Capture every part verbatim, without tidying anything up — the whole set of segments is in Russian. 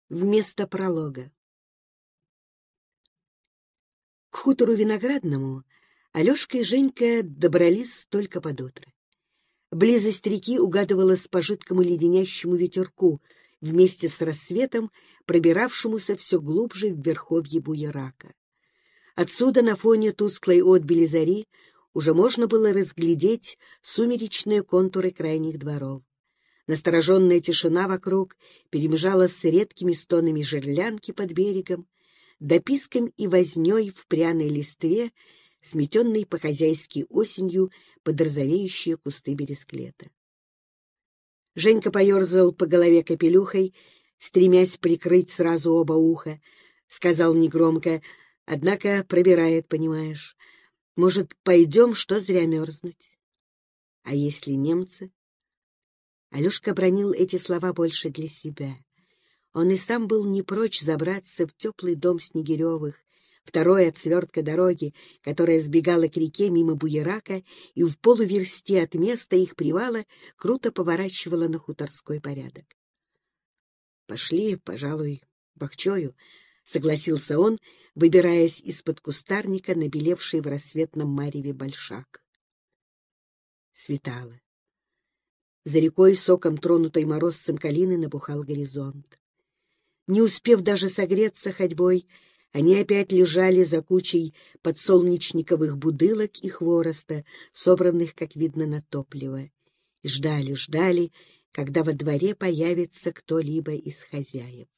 Вместо пролога. К хутору Виноградному Алешка и Женька добрались только под утро. Близость реки угадывалась по жидкому леденящему ветерку, вместе с рассветом, пробиравшемуся все глубже в верховье буерака. Отсюда, на фоне тусклой отбели зари, уже можно было разглядеть сумеречные контуры крайних дворов. Настороженная тишина вокруг перемежалась с редкими стонами жерлянки под берегом, дописком и вознёй в пряной листве, сметенной по-хозяйски осенью под розовеющие кусты бересклета. Женька поерзал по голове капелюхой, стремясь прикрыть сразу оба уха, сказал негромко: «Однако пробирает, понимаешь. Может, пойдем, что зря мерзнуть? А если немцы?» Алешка бранил эти слова больше для себя. Он и сам был не прочь забраться в теплый дом Снегиревых, второй от свертка дороги, которая сбегала к реке мимо буерака и в полуверсте от места их привала круто поворачивала на хуторской порядок. «Пошли, пожалуй, бахчою», — согласился он, выбираясь из-под кустарника, набелевший в рассветном мареве большак. Светало. За рекой, соком тронутой морозцем калины, набухал горизонт. Не успев даже согреться ходьбой, они опять лежали за кучей подсолнечниковых будылок и хвороста, собранных, как видно, на топливо, и ждали, ждали, когда во дворе появится кто-либо из хозяев.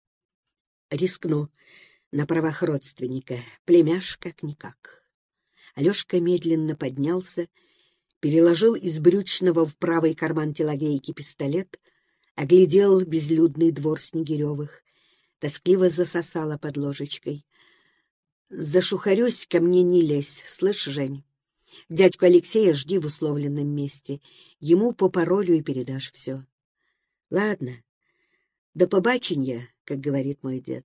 Рискну на правах родственника, племяш как-никак. Алешка медленно поднялся, переложил из брючного в правый карман телогрейки пистолет, оглядел безлюдный двор Снегиревых, тоскливо засосала под ложечкой. «Зашухарюсь, ко мне не лезь, слышь, Жень? Дядьку Алексея жди в условленном месте, ему по паролю и передашь все. Ладно, до побаченья, как говорит мой дед».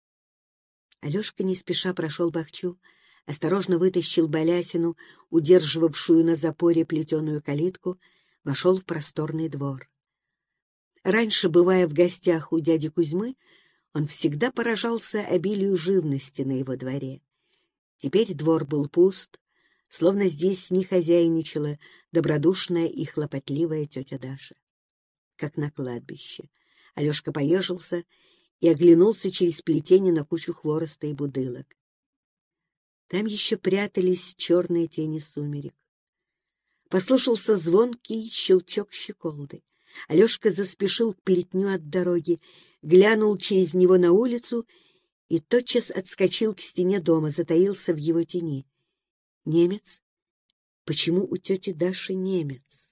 Алешка не спеша прошел бахчу, осторожно вытащил балясину, удерживавшую на запоре плетеную калитку, вошел в просторный двор. Раньше, бывая в гостях у дяди Кузьмы, он всегда поражался обилию живности на его дворе. Теперь двор был пуст, словно здесь не хозяйничала добродушная и хлопотливая тетя Даша. Как на кладбище. Алешка поежился и оглянулся через плетень на кучу хвороста и будылок. Там еще прятались черные тени сумерек. Послышался звонкий щелчок щеколды. Алешка заспешил к плетню от дороги, глянул через него на улицу и тотчас отскочил к стене дома, затаился в его тени. Немец? Почему у тети Даши немец?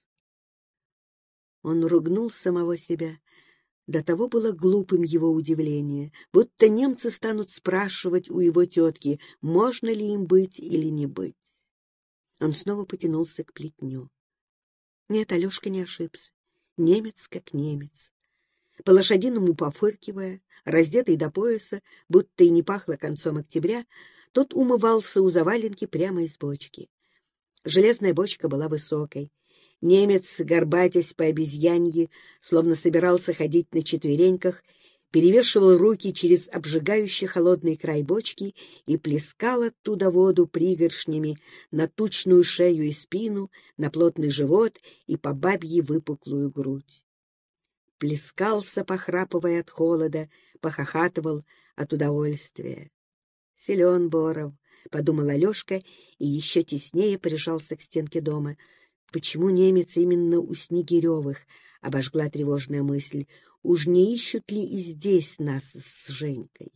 Он ругнул самого себя. До того было глупым его удивление, будто немцы станут спрашивать у его тетки, можно ли им быть или не быть. Он снова потянулся к плетню. Нет, Алешка не ошибся. Немец как немец. По-лошадиному пофыркивая, раздетый до пояса, будто и не пахло концом октября, тот умывался у заваленки прямо из бочки. Железная бочка была высокой. Немец, горбатясь по обезьянье, словно собирался ходить на четвереньках, перевешивал руки через обжигающий холодный край бочки и плескал оттуда воду пригоршнями на тучную шею и спину, на плотный живот и по бабье выпуклую грудь. Плескался, похрапывая от холода, похохатывал от удовольствия. «Силен Боров», — подумал Алешка и еще теснее прижался к стенке дома. Почему немец именно у Снегиревых? — обожгла тревожная мысль. Уж не ищут ли и здесь нас с Женькой?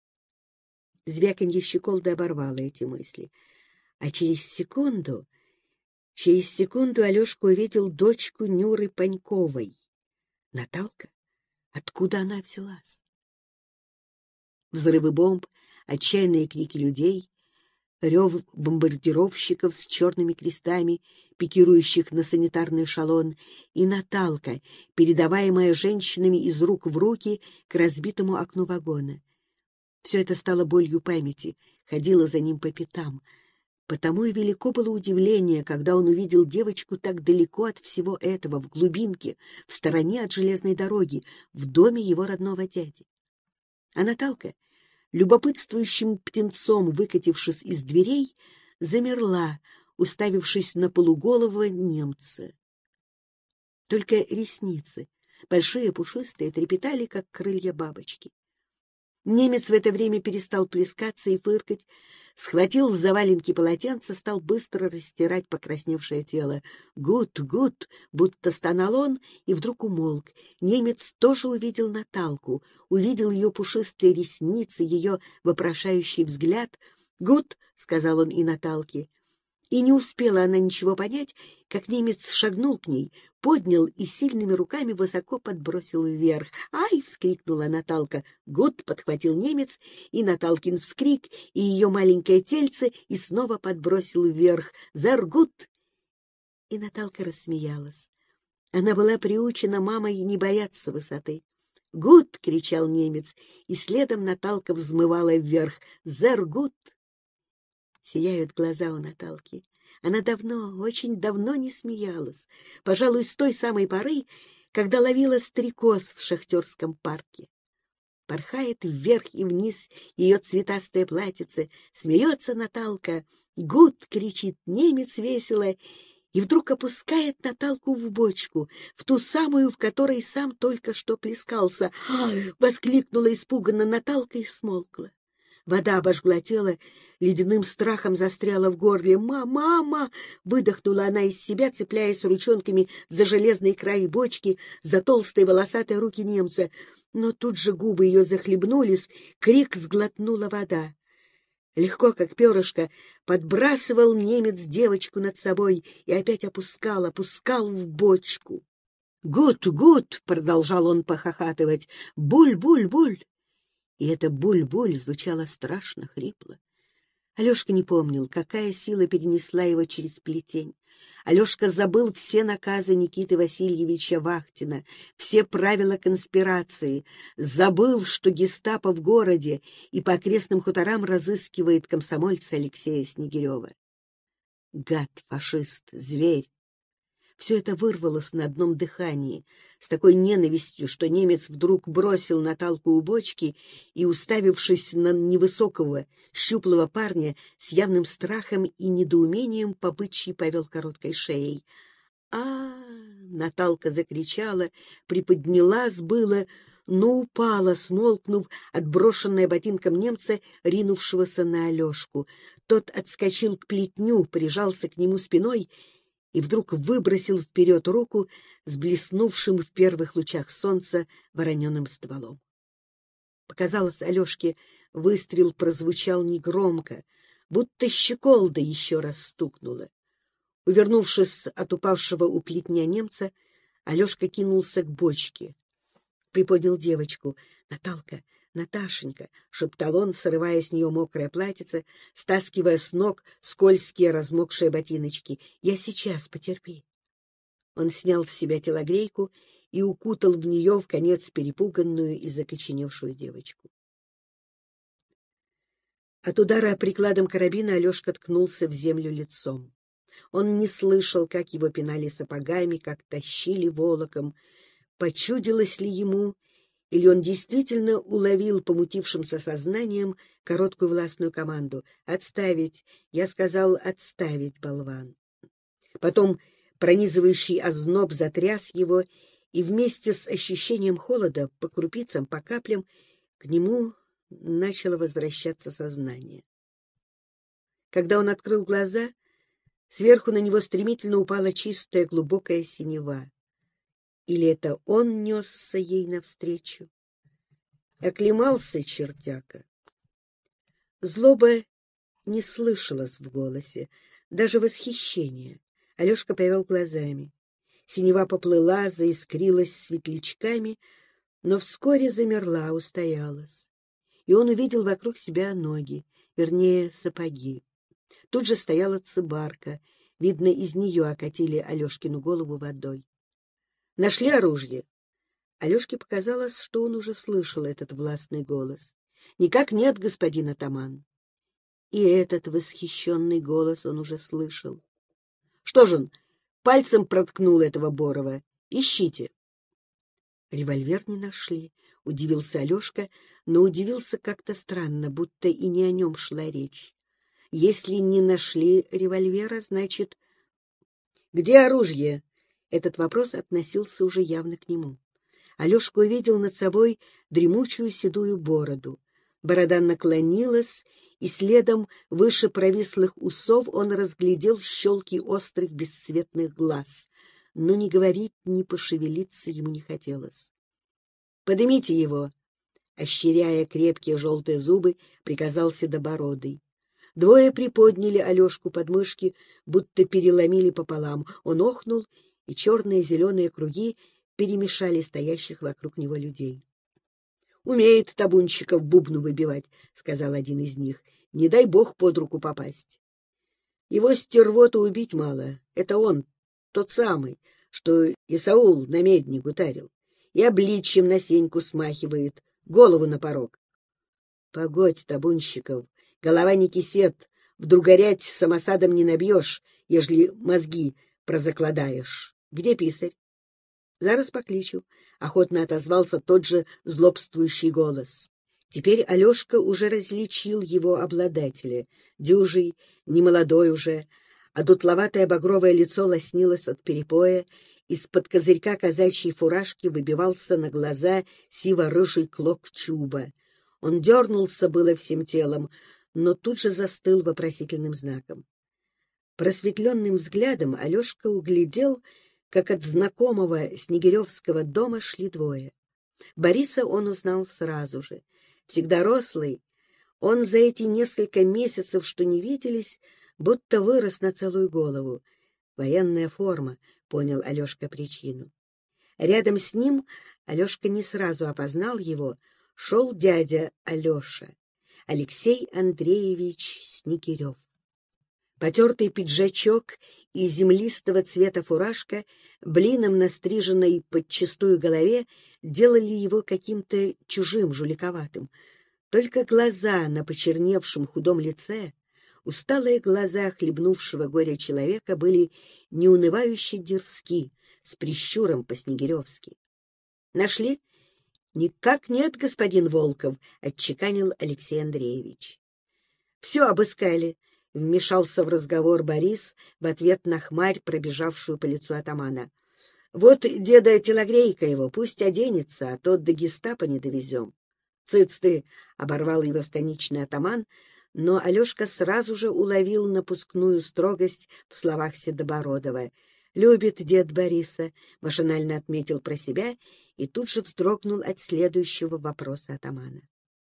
Звяканье щеколды оборвало эти мысли. А через секунду, через секунду Алешка увидел дочку Нюры Паньковой. Наталка? Откуда она взялась? Взрывы бомб, отчаянные крики людей, рев бомбардировщиков с черными крестами, пикирующих на санитарный эшелон, и Наталка, передаваемая женщинами из рук в руки к разбитому окну вагона. Все это стало болью памяти, ходило за ним по пятам. Потому и велико было удивление, когда он увидел девочку так далеко от всего этого, в глубинке, в стороне от железной дороги, в доме его родного дяди. А Наталка, любопытствующим птенцом выкатившись из дверей, замерла, уставившись на полуголого немца. Только ресницы, большие, пушистые, трепетали, как крылья бабочки. Немец в это время перестал плескаться и фыркать, схватил за валенки полотенце, стал быстро растирать покрасневшее тело. «Гуд, гуд!» — будто стонал он, и вдруг умолк. Немец тоже увидел Наталку, увидел ее пушистые ресницы, ее вопрошающий взгляд. «Гуд!» — сказал он и Наталке. И не успела она ничего понять, как немец шагнул к ней, поднял и сильными руками высоко подбросил вверх. «Ай!» — вскрикнула Наталка. «Гуд!» — подхватил немец, и Наталкин вскрик, и ее маленькое тельце, и снова подбросил вверх. «Заргут!» И Наталка рассмеялась. Она была приучена мамой не бояться высоты. «Гуд!» — кричал немец, и следом Наталка взмывала вверх. «Заргут!» Сияют глаза у Наталки. Она давно, очень давно не смеялась, пожалуй, с той самой поры, когда ловила стрекоз в шахтерском парке. Порхает вверх и вниз ее цветастое платьице, смеется Наталка. «Гуд!» — кричит немец весело, и вдруг опускает Наталку в бочку, в ту самую, в которой сам только что плескался. «Ай!» — воскликнула испуганно Наталка и смолкла. Вода обожгла тело, ледяным страхом застряла в горле. «Мама! Мама!» — выдохнула она из себя, цепляясь ручонками за железный край бочки, за толстые волосатые руки немца. Но тут же губы ее захлебнулись, крик сглотнула вода. Легко, как перышко, подбрасывал немец девочку над собой и опять опускал, опускал в бочку. «Гуд, гуд!» — продолжал он похохатывать. «Буль, буль, буль!» И это буль-буль звучало страшно хрипло. Алешка не помнил, какая сила перенесла его через плетень. Алешка забыл все наказы Никиты Васильевича Вахтина, все правила конспирации, забыл, что гестапо в городе и по окрестным хуторам разыскивает комсомольца Алексея Снегирева. Гад, фашист, зверь. Все это вырвалось на одном дыхании, с такой ненавистью, что немец вдруг бросил Наталку у бочки и, уставившись на невысокого, щуплого парня, с явным страхом и недоумением по бычьи повел короткой шеей. а Наталка закричала, приподнялась было, но упала, смолкнув, отброшенная ботинком немца, ринувшегося на Алешку. Тот отскочил к плетню, прижался к нему спиной и вдруг выбросил вперед руку с блеснувшим в первых лучах солнца вороненым стволом. Показалось Алешке, выстрел прозвучал негромко, будто щеколда еще раз стукнула. Увернувшись от упавшего у плетня немца, Алешка кинулся к бочке. Приподнял девочку. «Наталка, Наташенька!» — шептал он, срывая с нее мокрое платьице, стаскивая с ног скользкие размокшие ботиночки. «Я сейчас, потерпи!» Он снял с себя телогрейку и укутал в нее в конец перепуганную и закоченевшую девочку. От удара прикладом карабина Алешка ткнулся в землю лицом. Он не слышал, как его пинали сапогами, как тащили волоком. Почудилось ли ему, или он действительно уловил помутившимся сознанием короткую властную команду: «Отставить!» Я сказал: «Отставить, болван!» Потом пронизывающий озноб затряс его, и вместе с ощущением холода по крупицам, по каплям к нему начало возвращаться сознание. Когда он открыл глаза, сверху на него стремительно упала чистая глубокая синева. Или это он несся ей навстречу? Оклемался чертяка. Злоба не слышалась в голосе, даже восхищения. Алешка повел глазами. Синева поплыла, заискрилась светлячками, но вскоре замерла, устоялась. И он увидел вокруг себя ноги, вернее, сапоги. Тут же стояла цыбарка. Видно, из нее окатили Алешкину голову водой. «Нашли оружие?» Алешке показалось, что он уже слышал этот властный голос. «Никак нет, господин атаман». И этот восхищенный голос он уже слышал. «Что же он, пальцем проткнул этого Борова? Ищите». Револьвер не нашли. — удивился Алешка, но удивился как-то странно, будто и не о нем шла речь. Если не нашли револьвера, значит... — Где оружие? Этот вопрос относился уже явно к нему. Алешка увидел над собой дремучую седую бороду. Борода наклонилась, и следом выше провислых усов он разглядел щелки острых бесцветных глаз. Но ни говорить, ни пошевелиться ему не хотелось. — Поднимите его! — ощеряя крепкие желтые зубы, приказал Седобородый. Двое приподняли Алешку под мышки, будто переломили пополам. Он охнул, и черные и зеленые круги перемешали стоящих вокруг него людей. — Умеет табунщиков бубну выбивать, — сказал один из них. — Не дай бог под руку попасть. Его стервоту убить мало. Это он, тот самый, что Исаул на медник утарил. И обличьем на Сеньку смахивает, голову на порог. — Погодь, табунщиков, голова не кисет, вдруг горять самосадом не набьешь, ежели мозги прозакладаешь. Где писарь? — Зараз покличу, — охотно отозвался тот же злобствующий голос. Теперь Алешка уже различил его обладателя. Дюжий, немолодой уже, а дутловатое багровое лицо лоснилось от перепоя, из-под козырька казачьей фуражки выбивался на глаза сиво-рыжий клок чуба. Он дернулся было всем телом, но тут же застыл вопросительным знаком. Просветленным взглядом Алешка углядел, как от знакомого снегиревского дома шли двое. Бориса он узнал сразу же. Всегда рослый, он за эти несколько месяцев, что не виделись, будто вырос на целую голову. Военная форма, понял Алешка причину. Рядом с ним, Алешка не сразу опознал его, шел дядя Алеша, Алексей Андреевич Снегирев. Потертый пиджачок и землистого цвета фуражка, блином настриженной подчистую голове, делали его каким-то чужим, жуликоватым. Только глаза на почерневшем худом лице, усталые глаза хлебнувшего горя человека, были неунывающе дерзки, с прищуром по-снегиревски. — Нашли? — Никак нет, господин Волков, — отчеканил Алексей Андреевич. — Все обыскали, — вмешался в разговор Борис в ответ на хмарь, пробежавшую по лицу атамана. — Вот деда телогрейка его, пусть оденется, а то до гестапо не довезем. — Цыц ты! — оборвал его станичный атаман, но Алешка сразу же уловил напускную строгость в словах Седобородова. «Любит дед Бориса», — машинально отметил про себя и тут же вздрогнул от следующего вопроса атамана.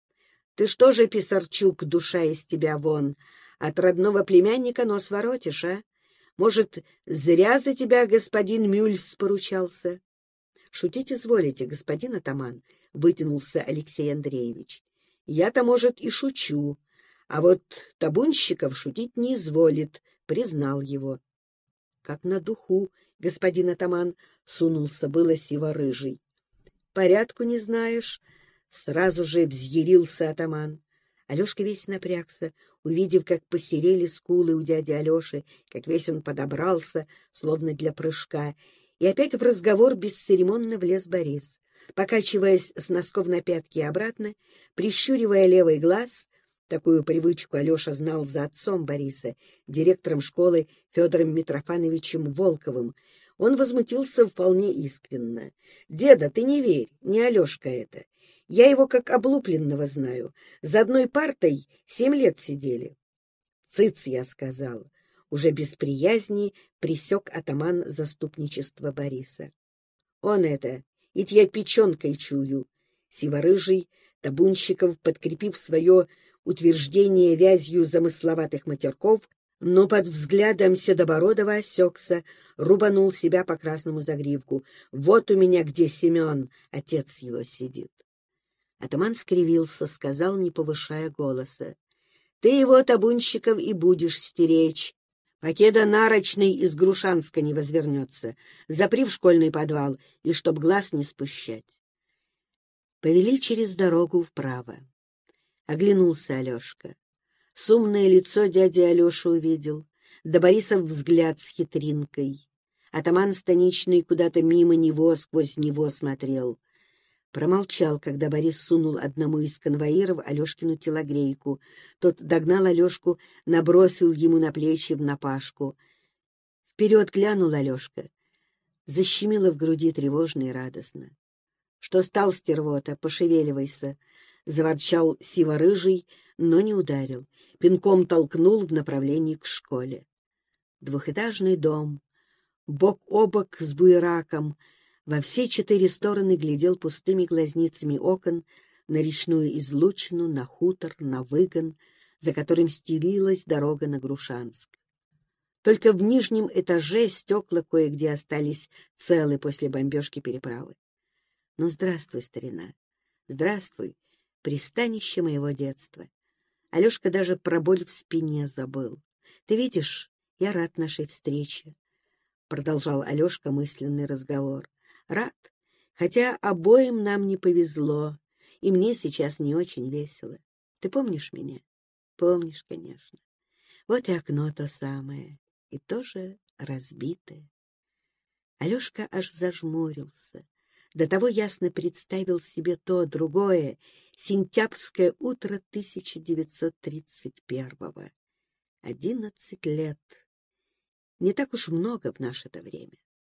«Ты что же, Писарчук, душа из тебя вон, от родного племянника нос воротишь, а? Может, зря за тебя господин Мюльс поручался?» «Шутить изволите, господин атаман», — вытянулся Алексей Андреевич. «Я-то, может, и шучу, а вот табунщиков шутить не изволит», — признал его. «Как на духу, господин атаман», — сунулся было сиво-рыжий. «Порядку не знаешь?» — сразу же взъярился атаман. Алешка весь напрягся, увидев, как посерели скулы у дяди Алеши, как весь он подобрался, словно для прыжка, и опять в разговор бесцеремонно влез Борис. Покачиваясь с носков на пятки и обратно, прищуривая левый глаз, такую привычку Алеша знал за отцом Бориса, директором школы Федором Митрофановичем Волковым, он возмутился вполне искренно. «Деда, ты не верь, не Алешка это. Я его как облупленного знаю. За одной партой семь лет сидели». «Цыц», — я сказал. Уже без приязни пресек атаман заступничества Бориса. «Он это, ведь я печенкой чую». Сиворыжий табунщиков, подкрепив свое утверждение вязью замысловатых матерков, но под взглядом Седобородова осекся, рубанул себя по красному загривку. «Вот у меня где Семен, отец его, сидит». Атаман скривился, сказал, не повышая голоса: «Ты его, табунщиков, и будешь стеречь, покеда нарочный из Грушанска не возвернется. Запри в школьный подвал, и чтоб глаз не спущать». Повели через дорогу вправо. Оглянулся Алешка. Сумное лицо дяди Алеши увидел, да Борисов взгляд с хитринкой. Атаман станичный куда-то мимо него, сквозь него смотрел. Промолчал, когда Борис сунул одному из конвоиров Алешкину телогрейку. Тот догнал Алешку, набросил ему на плечи в напашку. Вперед глянул Алешка. Защемило в груди тревожно и радостно. — Что стал, стервота, пошевеливайся! — заворчал сиво-рыжий, но не ударил. Пинком толкнул в направлении к школе. Двухэтажный дом, бок о бок с буераком, во все четыре стороны глядел пустыми глазницами окон на речную излучину, на хутор, на выгон, за которым стелилась дорога на Грушанск. Только в нижнем этаже стекла кое-где остались целы после бомбежки переправы. Ну, здравствуй, старина, здравствуй, пристанище моего детства. Алешка даже про боль в спине забыл. Ты видишь, я рад нашей встрече, — продолжал Алешка мысленный разговор. Рад, хотя обоим нам не повезло, и мне сейчас не очень весело. Ты помнишь меня? Помнишь, конечно. Вот и окно то самое, и тоже разбитое. Алешка аж зажмурился. До того ясно представил себе то, другое, сентябрьское утро тысяча девятьсот тридцать первого. Одиннадцать лет. Не так уж много в наше-то время.